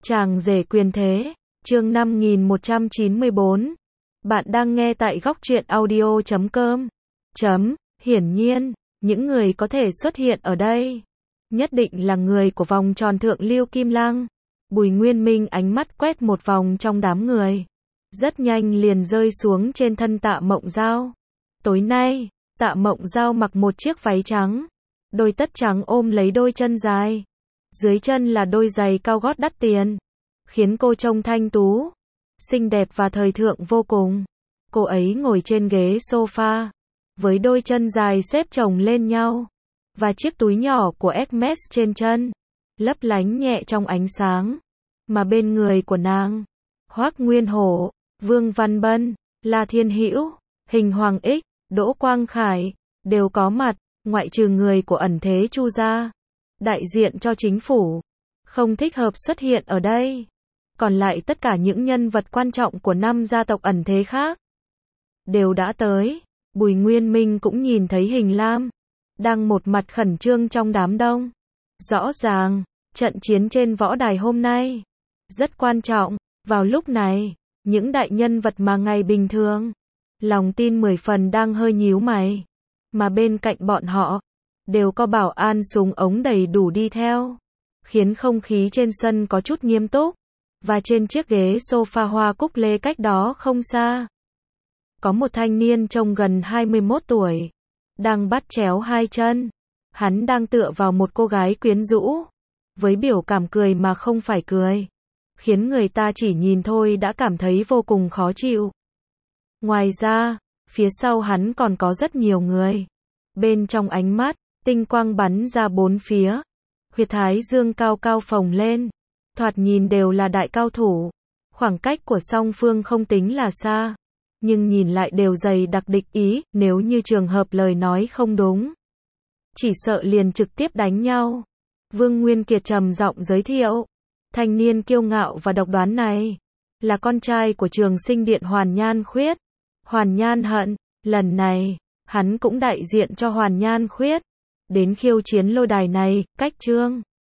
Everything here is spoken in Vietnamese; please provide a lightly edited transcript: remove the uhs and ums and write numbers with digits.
Chàng rể quyền thế, chương 5194. Bạn đang nghe tại góc truyện audio.com. Hiển nhiên, những người có thể xuất hiện ở đây, nhất định là người của vòng tròn thượng lưu Kim Lăng. Bùi Nguyên Minh ánh mắt quét một vòng trong đám người, rất nhanh liền rơi xuống trên thân Tạ Mộng Giao. Tối nay, Tạ Mộng Giao mặc một chiếc váy trắng, đôi tất trắng ôm lấy đôi chân dài. Dưới chân là đôi giày cao gót đắt tiền, khiến cô trông thanh tú, xinh đẹp và thời thượng vô cùng. Cô ấy ngồi trên ghế sofa, với đôi chân dài xếp chồng lên nhau, và chiếc túi nhỏ của Hermes trên chân, lấp lánh nhẹ trong ánh sáng. Mà bên người của nàng, Hoắc Nguyên Hổ, Vương Văn Bân, La Thiên Hữu, Hình Hoàng Ích, Đỗ Quang Khải, đều có mặt, ngoại trừ người của ẩn thế Chu gia, đại diện cho chính phủ, không thích hợp xuất hiện ở đây. Còn lại tất cả những nhân vật quan trọng của 5 gia tộc ẩn thế khác đều đã tới. Bùi Nguyên Minh cũng nhìn thấy Hình Lam đang một mặt khẩn trương trong đám đông. Rõ ràng, trận chiến trên võ đài hôm nay rất quan trọng. Vào lúc này, những đại nhân vật mà ngày bình thường lòng tin 10 phần đang hơi nhíu mày, mà bên cạnh bọn họ đều có bảo an súng ống đầy đủ đi theo, khiến không khí trên sân có chút nghiêm túc. Và trên chiếc ghế sofa hoa cúc lê cách đó không xa, có một thanh niên trông gần 21 tuổi, đang bắt chéo hai chân. Hắn đang tựa vào một cô gái quyến rũ, với biểu cảm cười mà không phải cười, khiến người ta chỉ nhìn thôi đã cảm thấy vô cùng khó chịu. Ngoài ra, phía sau hắn còn có rất nhiều người. Bên trong ánh mắt, tinh quang bắn ra bốn phía, huyệt thái dương cao cao phồng lên, thoạt nhìn đều là đại cao thủ. Khoảng cách của song phương không tính là xa, nhưng nhìn lại đều dày đặc địch ý. Nếu như trường hợp lời nói không đúng, chỉ sợ liền trực tiếp đánh nhau. Vương Nguyên Kiệt trầm giọng giới thiệu, thanh niên kiêu ngạo và độc đoán này là con trai của Trường Sinh Điện Hoàn Nhan Khuyết, Hoàn Nhan Hận. Lần này, hắn cũng đại diện cho Hoàn Nhan Khuyết đến khiêu chiến lôi đài này. Cách Trương